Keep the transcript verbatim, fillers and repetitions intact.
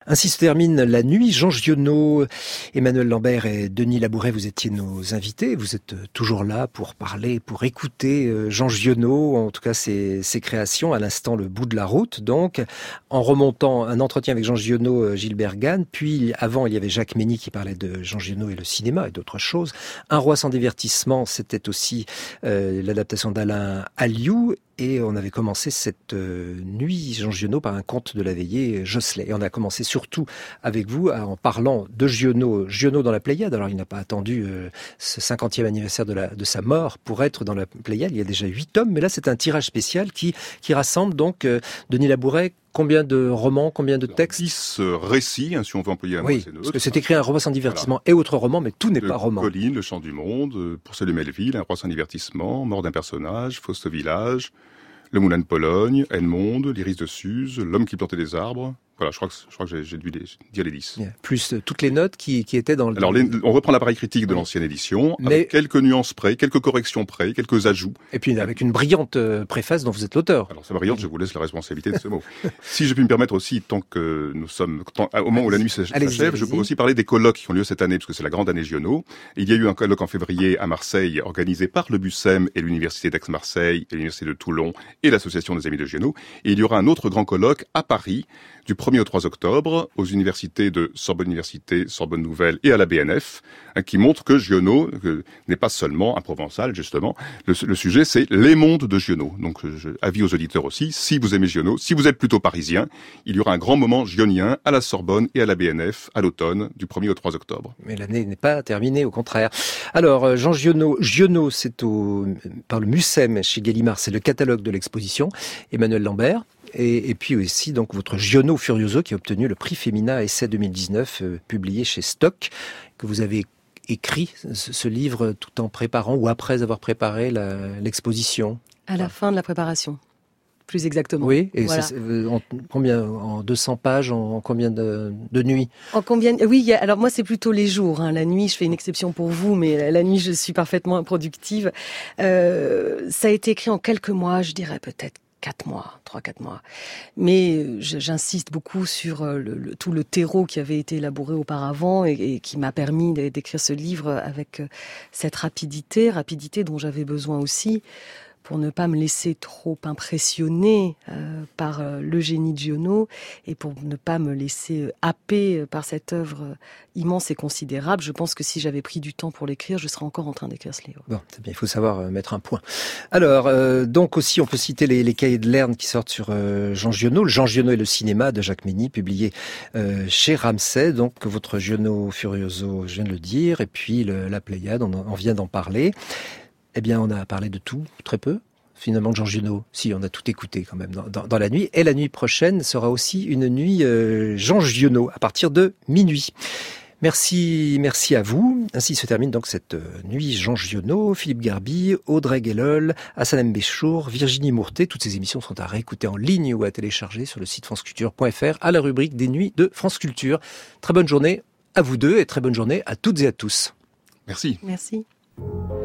Ainsi se termine la nuit. Jean Giono, Emmanuel Lambert et Denis Labouret, vous étiez nos invités. Vous êtes toujours là pour parler, pour écouter Jean Giono, en tout cas ses, ses créations, à l'instant le bout de la route. Donc, en remontant un entretien avec Jean Giono, Gilbert Gane, puis avant il y avait Jacques Mény qui parlait de Jean Giono et le cinéma et d'autres choses. Un roi sans divertissement, c'était aussi euh, l'adaptation d'Alain Alliou. Et on avait commencé cette euh, nuit, Jean Giono, par un conte de la veillée, Josselet. Et on a commencé surtout avec vous en parlant de Giono, Giono dans la Pléiade. Alors il n'a pas attendu euh, ce cinquantième anniversaire de, la, de sa mort pour être dans la Pléiade. Il y a déjà huit tomes, mais là c'est un tirage spécial qui, qui rassemble donc euh, Denis Labouret. Combien de romans, combien de textes? dix récits, hein, si on veut employer un mot. Oui, parce que c'est écrit un roman sans divertissement voilà. Et autres romans, mais tout n'est de pas roman. Colline, Le Chant du Monde, Pour ceux de Melville, Un roi sans divertissement, Mort d'un personnage, Faust au village, Le Moulin de Pologne, Edmond, L'Iris de Suse, L'homme qui plantait des arbres. Voilà, je crois que, je crois que j'ai, j'ai dû les, dire les dix. Yeah. Plus euh, toutes les notes qui, qui étaient dans le... Alors, les, on reprend l'appareil critique de oui. l'ancienne édition, mais... avec quelques nuances près, quelques corrections près, quelques ajouts. Et puis avec une brillante euh, préface dont vous êtes l'auteur. Alors, c'est brillante, je vous laisse la responsabilité de ce mot. Si je puis me permettre aussi, tant que nous sommes... Tant, au moment où la nuit s'achève, je peux aussi parler des colloques qui ont lieu cette année, parce que c'est la grande année Giono. Il y a eu un colloque en février à Marseille, organisé par le BUSEM et l'Université d'Aix-Marseille, et l'Université de Toulon, et l'Association des Amis de Giono. Et il y aura un autre grand colloque à Paris, du premier au trois octobre, aux universités de Sorbonne Université, Sorbonne Nouvelle et à la B N F, hein, qui montre que Giono que, n'est pas seulement un provençal, justement. Le, le sujet, c'est les mondes de Giono. Donc, je, avis aux auditeurs aussi, si vous aimez Giono, si vous êtes plutôt parisien, il y aura un grand moment gionien à la Sorbonne et à la B N F à l'automne, du premier au trois octobre. Mais l'année n'est pas terminée, au contraire. Alors, Jean Giono, Giono, c'est au, par le MUSEM chez Gallimard, c'est le catalogue de l'exposition. Emmanuel Lambert. Et, et puis aussi donc votre Giono Furioso qui a obtenu le prix Femina Essai deux mille dix-neuf, euh, publié chez Stock, que vous avez écrit ce, ce livre tout en préparant ou après avoir préparé la, l'exposition. À la fin de la préparation, plus exactement. Oui, et voilà. c'est, en combien, en deux cents pages, en combien de, de nuits? En combien? Oui, alors moi c'est plutôt les jours. Hein. La nuit, je fais une exception pour vous, mais la nuit je suis parfaitement improductive. Euh, ça a été écrit en quelques mois, je dirais peut-être. Quatre mois, trois, quatre mois. Mais j'insiste beaucoup sur le, le, tout le terreau qui avait été élaboré auparavant et, et qui m'a permis d'écrire ce livre avec cette rapidité, rapidité dont j'avais besoin aussi pour ne pas me laisser trop impressionner euh, par euh, le génie de Giono et pour ne pas me laisser euh, happer par cette œuvre euh, immense et considérable. Je pense que si j'avais pris du temps pour l'écrire, je serais encore en train d'écrire ce livre. Bon, c'est bien, il faut savoir euh, mettre un point. Alors, euh, donc aussi, on peut citer les, les cahiers de Lerne qui sortent sur euh, Jean Giono, le Jean Giono et le cinéma de Jacques Mény, publié euh, chez Ramsay. Donc, votre Giono Furioso, je viens de le dire, et puis le, la Pléiade, on, on vient d'en parler. Eh bien, on a parlé de tout, très peu. Finalement, de Jean Giono, si, on a tout écouté quand même dans, dans, dans la nuit. Et la nuit prochaine sera aussi une nuit euh, Jean Giono, à partir de minuit. Merci, merci à vous. Ainsi se termine donc cette euh, nuit Jean Giono, Philippe Garbi, Audrey Guélol, Hassan Mbéchour, Virginie Mourtet. Toutes ces émissions sont à réécouter en ligne ou à télécharger sur le site franceculture point f r à la rubrique des nuits de France Culture. Très bonne journée à vous deux et très bonne journée à toutes et à tous. Merci. Merci.